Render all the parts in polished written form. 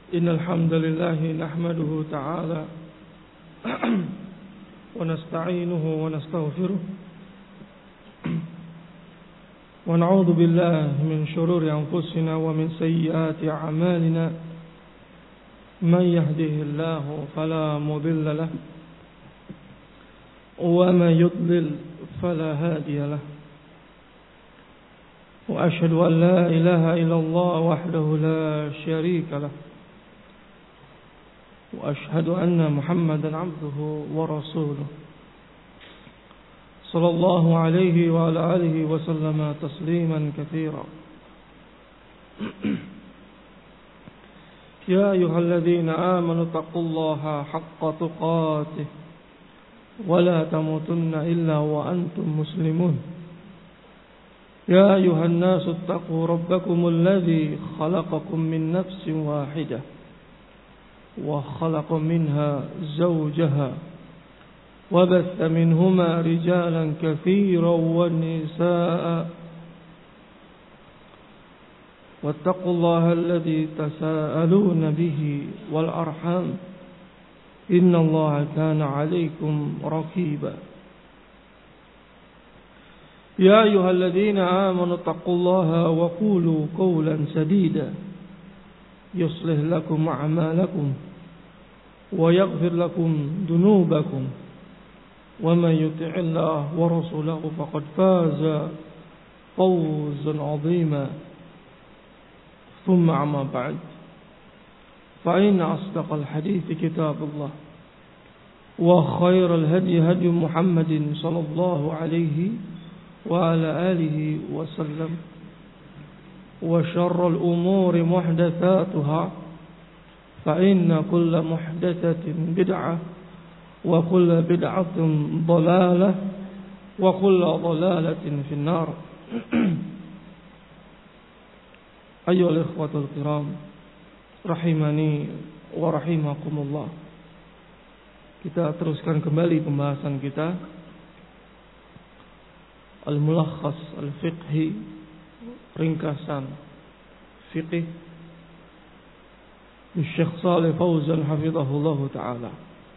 إن الحمد لله نحمده تعالى ونستعينه ونستغفره ونعوذ بالله من شرور أنفسنا ومن سيئات أعمالنا من يهده الله فلا مضل له ومن يضلل فلا هادي له وأشهد أن لا إله إلا الله وحده لا شريك له وأشهد أن محمدا عبده ورسوله صلى الله عليه وعلى آله وسلم تسليما كثيرا يا أيها الذين آمنوا اتقوا الله حق تقاته ولا تموتن إلا وأنتم مسلمون يا أيها الناس اتقوا ربكم الذي خلقكم من نفس واحدة وخلق منها زوجها وبث منهما رجالا كثيرا ونساء واتقوا الله الذي تساءلون به والأرحام إن الله كان عليكم رقيبا يا أيها الذين آمنوا اتقوا الله وقولوا قولا سديدا يصلح لكم أعمالكم ويغفر لكم ذنوبكم ومن يطع الله ورسوله فقد فاز فوزا عظيما ثم أما بعد فإن أصدق الحديث كتاب الله وخير الهدي هدي محمد صلى الله عليه وعلى آله وسلم وشر الأمور محدثاتها فإن كل محدثة بدعة وكل بدعة ضلالة وكل ضلالة في النار أيها الإخوة الكرام rahimani wa rahimakumullah. Kita teruskan kembali pembahasan kita Al-Mulakhas Al-Fiqhi, ringkasan fiqih Syekh Shalih Fauzan hafizahullah ta'ala.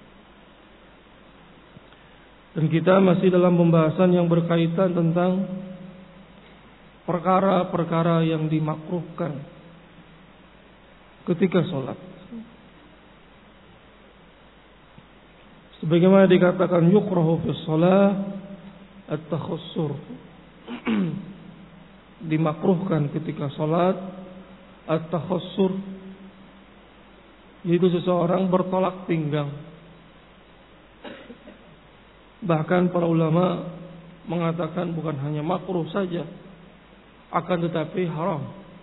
Dan kita masih dalam pembahasan yang berkaitan tentang perkara-perkara yang dimakruhkan ketika sholat. Sebagaimana dikatakan yukrahu fi shalah at-takhassur, dimakruhkan ketika sholat at-takhassur, yaitu seseorang bertolak pinggang. Bahkan para ulama mengatakan bukan hanya makruh saja, akan tetapi haram.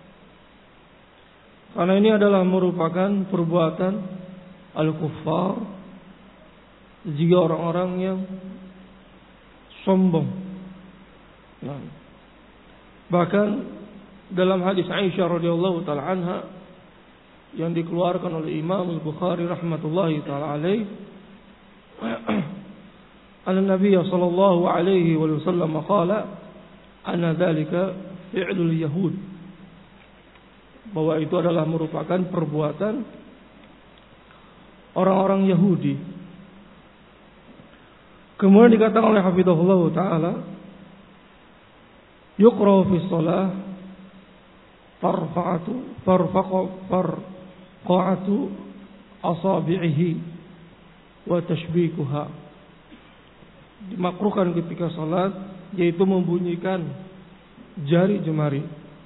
Karena ini adalah merupakan perbuatan al-kuffar, jika orang-orang yang sombong. Nah, bahkan dalam hadis Aisyah radhiyallahu taala anha yang dikeluarkan oleh Imam Al-Bukhari rahmatullahi taala alaih, An-Nabiy sallallahu alaihi wasallam qala ana dzalika fi'lul yahud, bahwa itu adalah merupakan perbuatan orang-orang Yahudi. Kemudian dikatakan oleh hafizahullah taala yuqra fi shalah farqa'atu asabi'ihi wa tashbikuha, dimakruhkan ketika salat yaitu membunyikan jari jemari,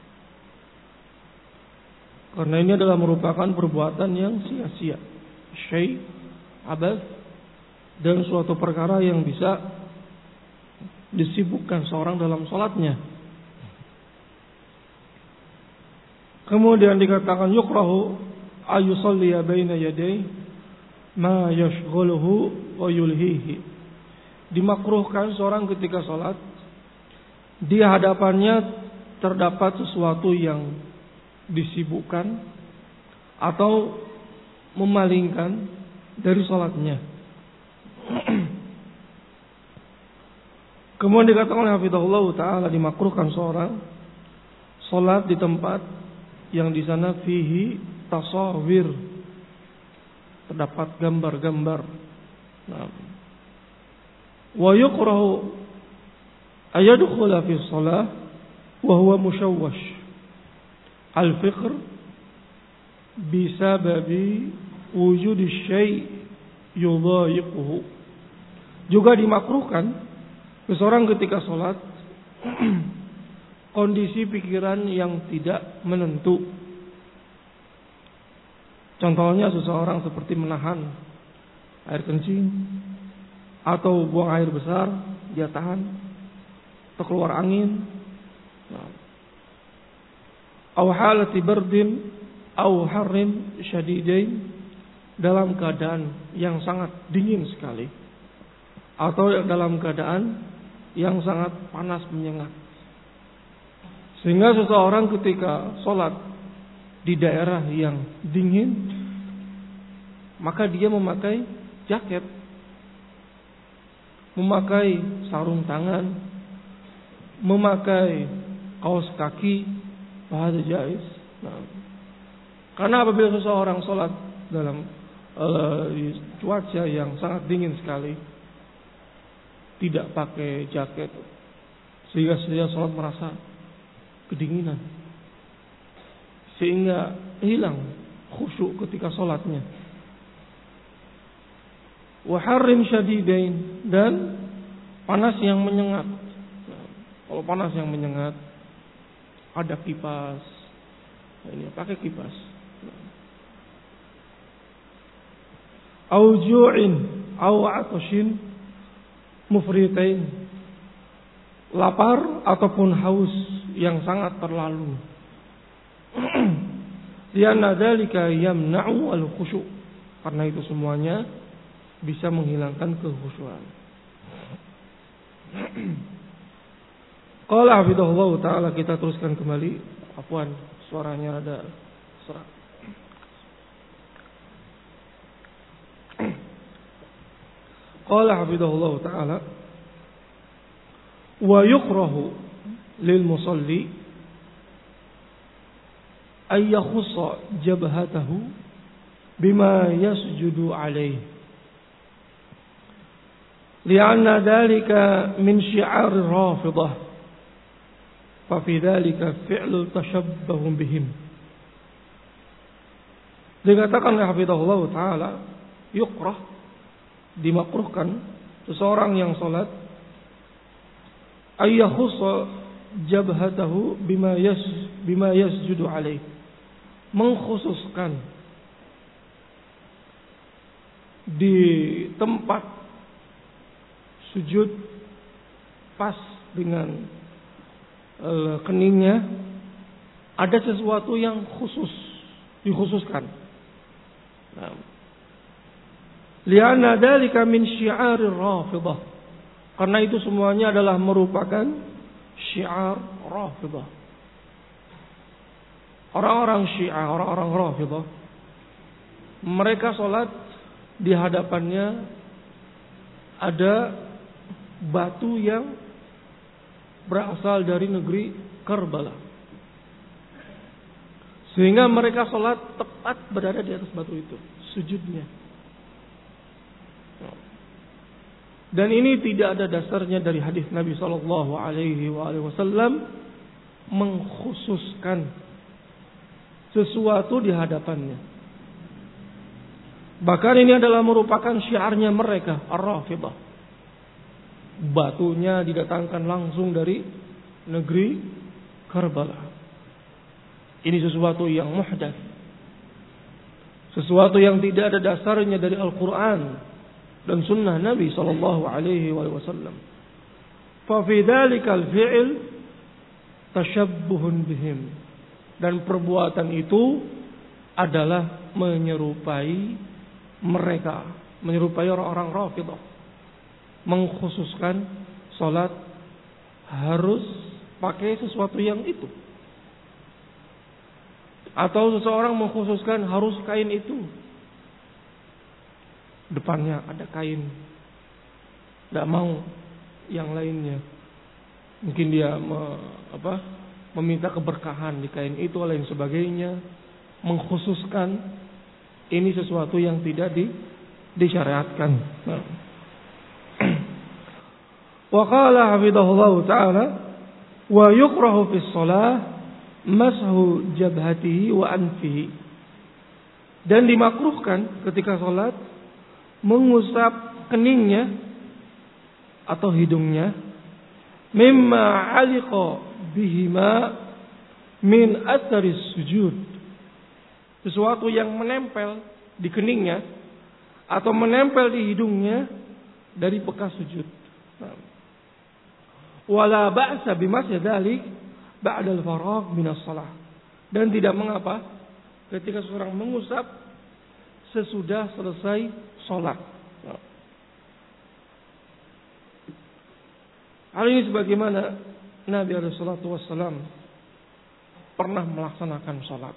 karena ini adalah merupakan perbuatan yang sia-sia, syai' abas, dan suatu perkara yang bisa disibukkan seorang dalam salatnya. Kemudian dikatakan yukrahu ayusalliya baina yaday ma yashghuluhu wa yulhihi, dimakruhkan seorang ketika salat di hadapannya terdapat sesuatu yang disibukkan atau memalingkan dari salatnya. Kemudian dikatakan oleh hafizahullah taala dimakruhkan seorang salat di tempat yang di sana fihi tasawir, terdapat gambar-gambar. Wa yukrahu ayadkhula fi shalah wa huwa mushawwash al-fiqr bisababi wujudi syai' yudhayiquhu. Juga dimakruhkan seseorang ketika sholat kondisi pikiran yang tidak menentu. Contohnya seseorang seperti menahan air kencing atau buang air besar, dia tahan, atau keluar angin. Aw halati bardin aw harrin syadidain, dalam keadaan yang sangat dingin sekali atau dalam keadaan yang sangat panas menyengat. Sehingga seseorang ketika sholat di daerah yang dingin, maka dia memakai jaket, memakai sarung tangan, memakai kaos kaki, bahasa jais. Karena apabila seseorang sholat dalam cuaca yang sangat dingin sekali, tidak pakai jaket, sehingga dia sholat merasa kedinginan, sehingga hilang khusyuk ketika sholatnya. Wa harrin syadidain, dan panas yang menyengat. Kalau panas yang menyengat, ada kipas, ini pakai kipas. Au ju'in au atashin mufritain, lapar ataupun haus yang sangat terlalu. Lianna dzalika yamna'u al-khusyu', karena itu semuanya bisa menghilangkan kekhusyuan. Qala hafizahullah taala, kita teruskan kembali. Afwan, suaranya ada serak. Qala hafizahullah taala, wa yukrahu lil musalli ay yakhussa jabhatahu bima yasjudu alayhi, li'anna dhalika min syi'ar rafidah, fa fi dhalika fi'lu tashabbahum bihim. Dikatakan oleh hafizahullah taala, yukrah, dimakruhkan seseorang yang salat ayyakhussa jabhatahu bima yasjudu alaih, mengkhususkan di tempat sujud pas dengan keningnya ada sesuatu yang khusus, dikhususkan. Lianna dzalika min syi'arir rafidah, karena itu semuanya adalah merupakan syiar rafidah. Orang-orang Syiah, orang-orang Rafidah, mereka sholat di hadapannya ada batu yang berasal dari negeri Karbala, sehingga mereka sholat tepat berada di atas batu itu, sujudnya. Dan ini tidak ada dasarnya dari hadis Nabi Sallallahu Alaihi Wasallam mengkhususkan sesuatu di hadapannya. Bahkan ini adalah merupakan syiarnya mereka, Ar-Rafidah. Batunya didatangkan langsung dari negeri Karbala. Ini sesuatu yang muhdats, sesuatu yang tidak ada dasarnya dari Al-Quran dan sunnah Nabi Sallallahu Alaihi Wasallam. Fa fi dzalikal fi'l tashabbuhun bihim, dan perbuatan itu adalah menyerupai mereka, menyerupai orang-orang Rafidah, mengkhususkan salat harus pakai sesuatu yang itu, atau seseorang mengkhususkan harus kain itu, depannya ada kain, tidak mau yang lainnya. Mungkin dia meminta keberkahan di kain itu, lain sebagainya, mengkhususkan ini sesuatu yang tidak disyariatkan. Wa qala hafidhahullah ta'ala wa yukrahu fi shalah mashu jabhatihi wa anfihi. Dan dimakruhkan ketika salat mengusap keningnya atau hidungnya mimma aliqa bihima min atharis sujud, sesuatu yang menempel di keningnya atau menempel di hidungnya dari bekas sujud. Wala ba'sa bimasyi dzalik ba'da al-faragh min as-shalah, dan tidak mengapa ketika seorang mengusap sesudah selesai salat. Hal ini sebagaimana Nabi alaihi salatu wassalam pernah melaksanakan salat.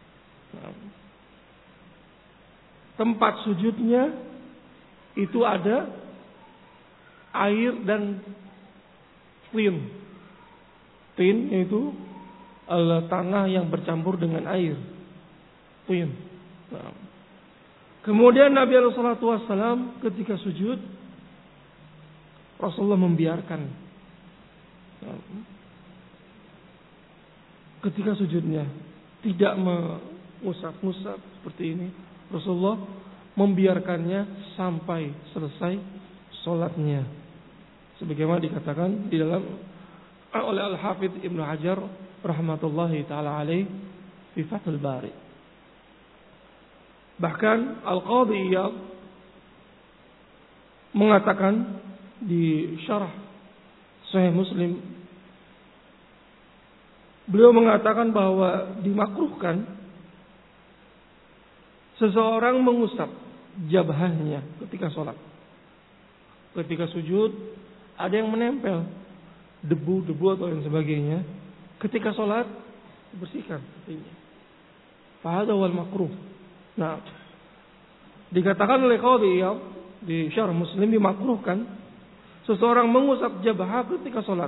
Tempat sujudnya itu ada air dan tin. Tin yaitu tanah yang bercampur dengan air. Tin. Kemudian Nabi alaihi salatu wassalam ketika sujud, Rasulullah membiarkan ketika sujudnya tidak mengusap-ngusap seperti ini. Rasulullah membiarkannya sampai selesai sholatnya, sebagaimana dikatakan di dalam oleh Al-Hafidh Ibnu Hajar rahmatullahi taala alaih fi Fathul Bari. Bahkan Al-Qadhi Iyad mengatakan di syarah Sahih Muslim, beliau mengatakan bahwa dimakruhkan seseorang mengusap jabahnya ketika sholat. Ketika sujud ada yang menempel debu-debu atau yang sebagainya, ketika sholat bersihkan artinya. Fahadha wal makruh. Nah, dikatakan oleh Qadhi Iyad di syarah Muslim, dimakruhkan seseorang mengusap jabah ketika sholat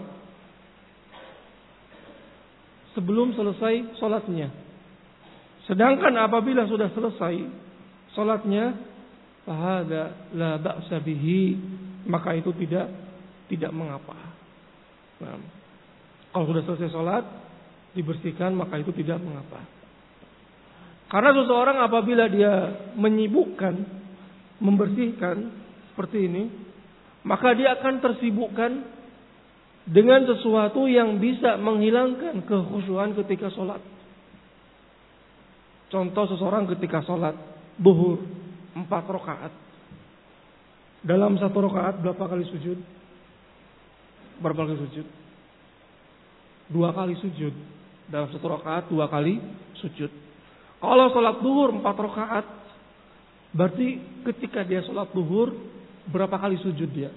sebelum selesai sholatnya. Sedangkan apabila sudah selesai sholatnya, fahada la ba'sa bihi, maka itu tidak mengapa. Nah, kalau sudah selesai sholat dibersihkan, maka itu tidak mengapa. Karena seseorang apabila dia menyibukkan membersihkan seperti ini, maka dia akan tersibukkan dengan sesuatu yang bisa menghilangkan kekhusyuan ketika sholat. Contoh, seseorang ketika sholat zuhur 4 rakaat, dalam 1 rakaat berapa kali sujud? Berapa kali sujud? 2 kali sujud. Dalam 1 rakaat 2 kali sujud. Kalau sholat zuhur 4 rakaat, berarti ketika dia sholat zuhur berapa kali sujud dia?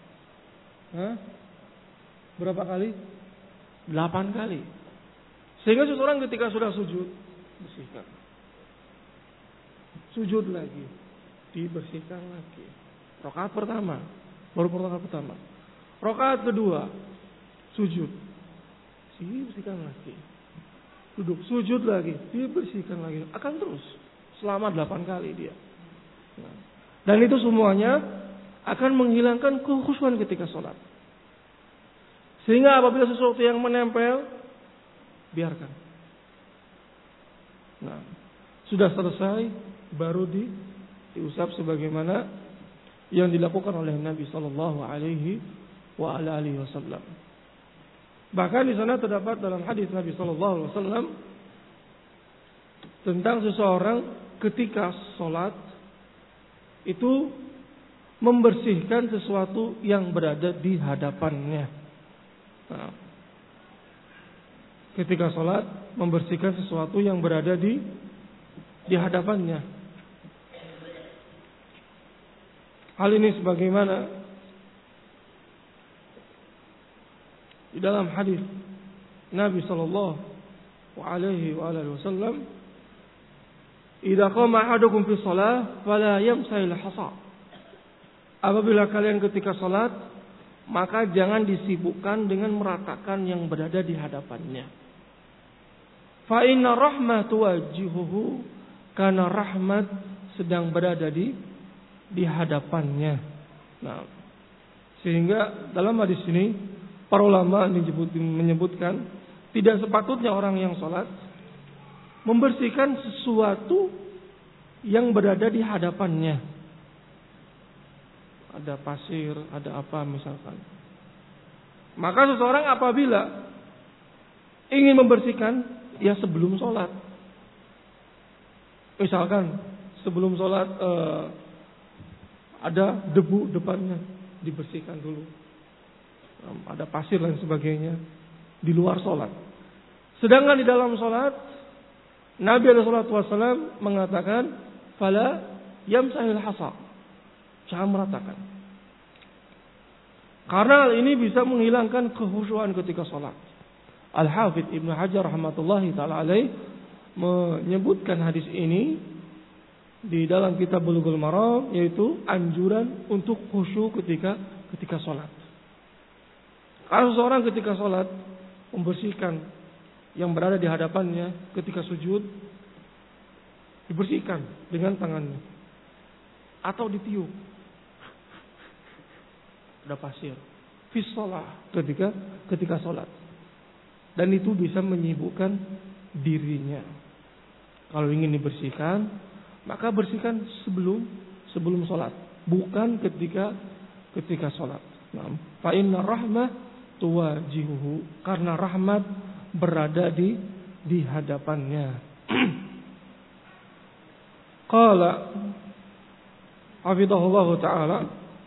Berapa kali? 8 kali. Sehingga seseorang ketika sudah sujud, bersihkan. Sujud lagi, dibersihkan lagi. Rakaat pertama, baru rakaat pertama. Rakaat kedua, sujud, dibersihkan lagi. Duduk, sujud lagi, dibersihkan lagi. Akan terus selama 8 kali dia. Dan itu semuanya akan menghilangkan kekhusyuan ketika sholat. Sehingga apabila sesuatu yang menempel, biarkan. Nah, sudah selesai, baru diusap sebagaimana yang dilakukan oleh Nabi Sallallahu Alaihi Wasallam. Bahkan di sana terdapat dalam hadis Nabi Sallallahu Alaihi Wasallam tentang seseorang ketika sholat itu membersihkan sesuatu yang berada di hadapannya. Nah, ketika sholat membersihkan sesuatu yang berada di hadapannya. Hal ini sebagaimana di dalam hadis Nabi Sallallahu Alaihi Wasallam, "Idza qama ahadukum fi shalah fala yamsahil hasa." Apabila kalian ketika salat, maka jangan disibukkan dengan meratakan yang berada di hadapannya. Fa inna rahmatu wajihuhu kana rahmat sedang berada di hadapannya. Nah, sehingga dalam hadis ini para ulama menyebutkan tidak sepatutnya orang yang sholat membersihkan sesuatu yang berada di hadapannya. Ada pasir, ada apa misalkan. Maka seseorang apabila ingin membersihkan, ya sebelum sholat. Misalkan sebelum sholat ada debu depannya, dibersihkan dulu. Ada pasir dan sebagainya di luar sholat. Sedangkan di dalam sholat, Nabi SAW mengatakan, "Fala yamsahil hasa." Jangan meratakan. Karena hal ini bisa menghilangkan kekhusyuan ketika sholat. Al-Hafidz Ibnu Hajar rahmatullahi ta'ala alaih menyebutkan hadis ini di dalam kitab Bulughul Maram, yaitu anjuran untuk khusyuk ketika sholat. Kalau seorang ketika sholat membersihkan yang berada di hadapannya ketika sujud, dibersihkan dengan tangannya atau ditiup. Ada pasir fi shalah ketika sholat, dan itu bisa menyibukkan dirinya. Kalau ingin dibersihkan, maka bersihkan sebelum sholat, bukan ketika sholat. Fa inna rahmah tuwajihuhu, karena rahmat berada di hadapannya. Qala hafidhahullah ta'ala,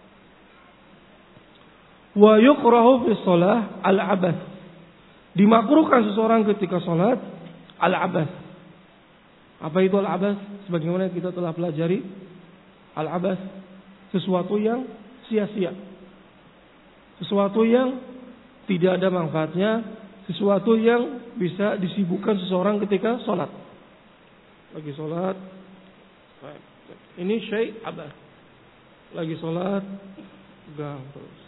wa yukrahu fi shalah al-abath. Dimakruhkan seseorang ketika sholat al-abath. Apa itu al-abath? Sebagaimana kita telah pelajari, al-abath sesuatu yang sia-sia, sesuatu yang tidak ada manfaatnya, sesuatu yang bisa disibukkan seseorang ketika sholat. Lagi sholat, ini syai' abath. Lagi sholat, gang terus.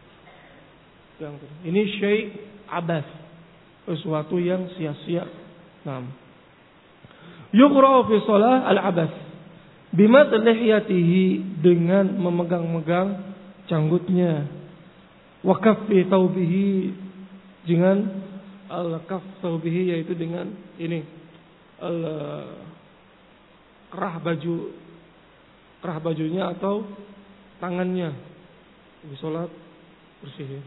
Ini syai' abath, sesuatu yang sia-sia. Nah, yuqra'u fi shalah al-abath bima lihiyatihi, dengan memegang-megang canggutnya, wa kaffi thawbihi, dengan al-kaff thawbihi, yaitu dengan ini kerah bajunya atau tangannya. Di salat bersihin.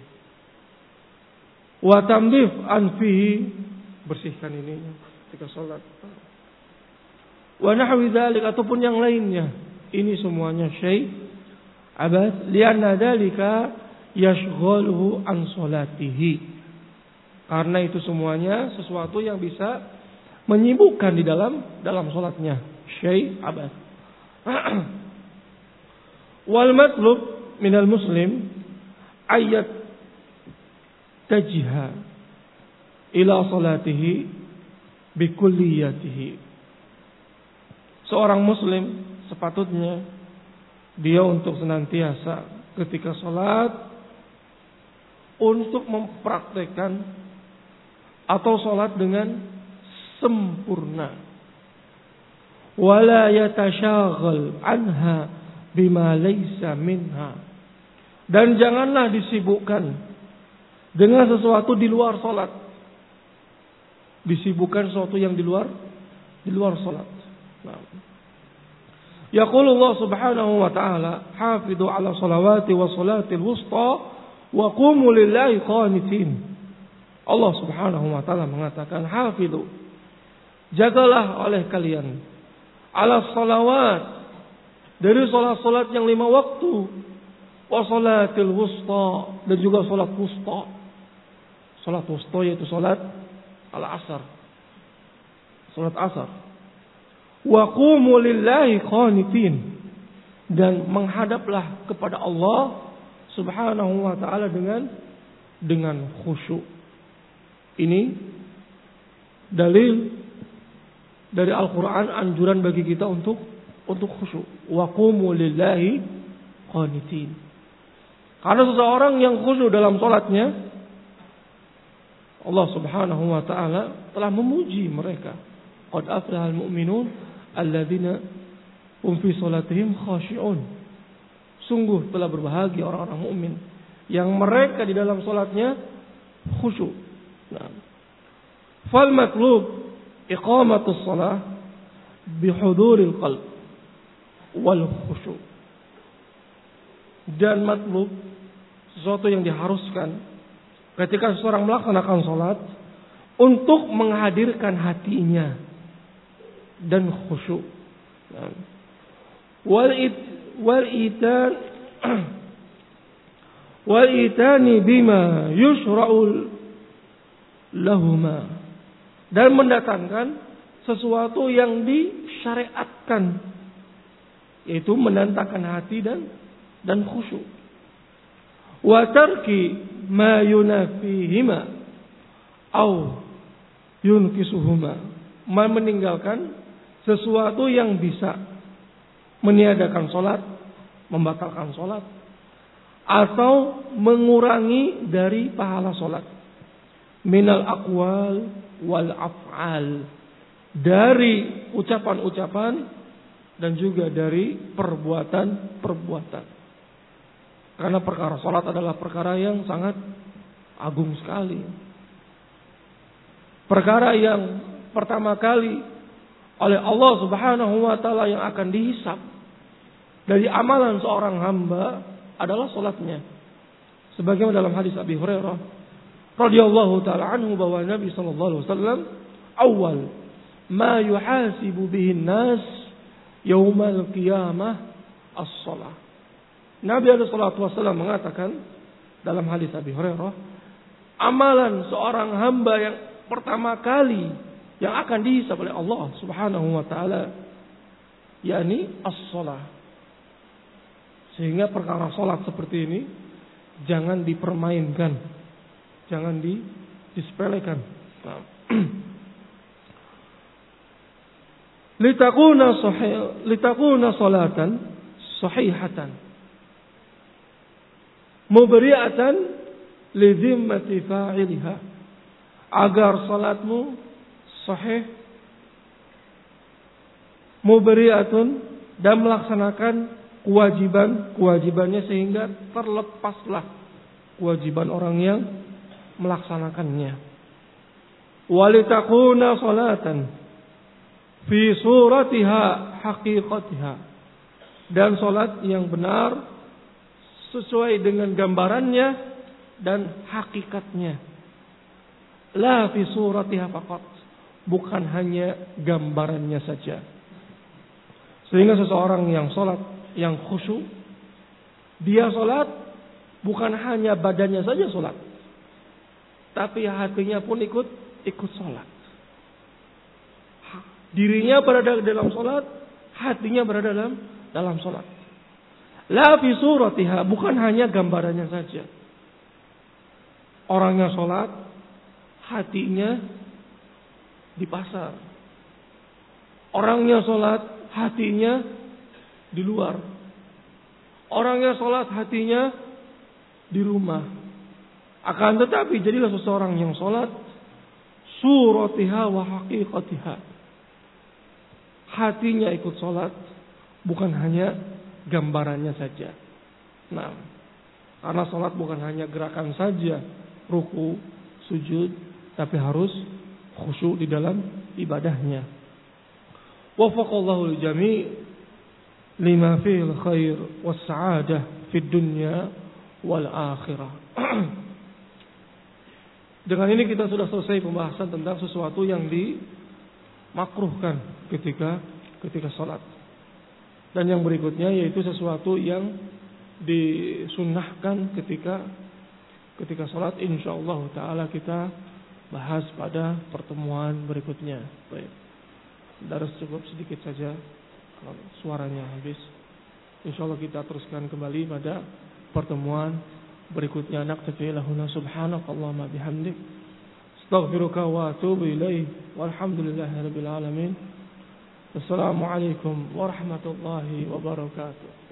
Wa tamdif anfihi, bersihkan ininya ketika salat. Wa nahwi dzalik, ataupun yang lainnya. Ini semuanya syai' abath, lianna dzalika yashghaluhu an salatihi. Karena itu semuanya sesuatu yang bisa menyibukkan di dalam salatnya. Syai' abath. Wal matlub minal muslim ayat tajha ila salatihi bikulliyatihi. Seorang muslim sepatutnya dia untuk senantiasa ketika sholat untuk mempraktekkan atau sholat dengan sempurna. Wala yatashaghal anha bima laysa minha. Dan janganlah disibukkan dengan sesuatu di luar sholat. Disibukkan sesuatu yang di luar sholat. Yaqulullah subhanahu wa ta'ala, hafidhu ala salawati wa salatil wusta wa qumu lillahi qanitin. Allah subhanahu wa ta'ala mengatakan, hafidhu, jagalah oleh kalian ala salawat, dari salat-salat yang 5 waktu, wa salatil wusta, dan juga salat wusta. Salat wusta yaitu salat al-asar, salat asar. Wa qumu lillahi qanitin, dan menghadaplah kepada Allah subhanahu wa ta'ala dengan khusyuk. Ini dalil dari Al-Quran, anjuran bagi kita untuk khusyuk. Wa qumu lillahi qanitin. Karena seseorang yang khusyuk dalam salatnya, Allah subhanahu wa ta'ala telah memuji mereka. Qad aflahal mu'minun alladzina hum fi salatihim khashi'un. Sungguh telah berbahagia orang-orang mukmin yang mereka di dalam salatnya khusyuk. Nah, fal matlub iqamatus shalah bihuduril qalb wal khusyuk. Dan matlub, sesuatu yang diharuskan ketika seseorang melaksanakan salat, untuk menghadirkan hatinya dan khusyuk. Wal itani bima yushra'ul lahuma, dan mendatangkan sesuatu yang disyariatkan, yaitu mendatangkan hati dan khusyuk. Wa tarki ma yunafihima au yunkisuhuma, meninggalkan sesuatu yang bisa meniadakan salat, membatalkan salat, atau mengurangi dari pahala salat. Minal aqwal wal af'al, dari ucapan-ucapan dan juga dari perbuatan-perbuatan. Karena perkara salat adalah perkara yang sangat agung sekali. Perkara yang pertama kali oleh Allah Subhanahu wa taala yang akan dihisab dari amalan seorang hamba adalah salatnya. Sebagaimana dalam hadis Abi Hurairah radhiyallahu taala anhu, bahwa Nabi sallallahu alaihi wasallam awal ma yuhasibu bihin nas yaumal qiyamah as-shalah. Nabi alaihi salatu wasallam mengatakan dalam hadis Abi Hurairah, amalan seorang hamba yang pertama kali yang akan dihisab oleh Allah Subhanahu wa taala yakni as-shalah. Sehingga perkara salat seperti ini jangan dipermainkan, jangan disepelekan. Litakuna salatan sahihatan mubri'atan li dhimmati fa'ilha, agar salatmu sahih, mubri'atun, dan melaksanakan kewajibannya sehingga terlepaslah kewajiban orang yang melaksanakannya. Walitakuna salatan fi suratiha haqiqatiha, dan salat yang benar sesuai dengan gambarannya dan hakikatnya. La fi suratiha faqat, bukan hanya gambarannya saja. Sehingga seseorang yang salat yang khusyuk, dia salat bukan hanya badannya saja salat, tapi hatinya pun ikut salat. Dirinya berada dalam salat, hatinya berada dalam salat. La fi suratiha, bukan hanya gambarannya saja. Orangnya salat, hatinya di pasar. Orangnya salat, hatinya di luar. Orangnya salat, hatinya di rumah. Akan tetapi jadilah seseorang yang salat suratiha wa haqiqatiha, hatinya ikut salat, bukan hanya gambarannya saja. Nah, karena salat bukan hanya gerakan saja, ruku, sujud, tapi harus khusyuk di dalam ibadahnya. Wafaqallahu al-jami' lima fil khair was sa'adah fid dunya wal akhirah. Dengan ini kita sudah selesai pembahasan tentang sesuatu yang dimakruhkan ketika salat. Dan yang berikutnya yaitu sesuatu yang disunnahkan ketika salat. Insyaallah taala kita bahas pada pertemuan berikutnya. Baik. Darus cukup sedikit saja, kalau suaranya habis. Insyaallah kita teruskan kembali pada pertemuan berikutnya. Naktafi lahuna subhanakallahumma bihamdik, astaghfiruka wa atubu ilaik, walhamdulillahirabbil alamin. Assalamualaikum warahmatullahi wabarakatuh.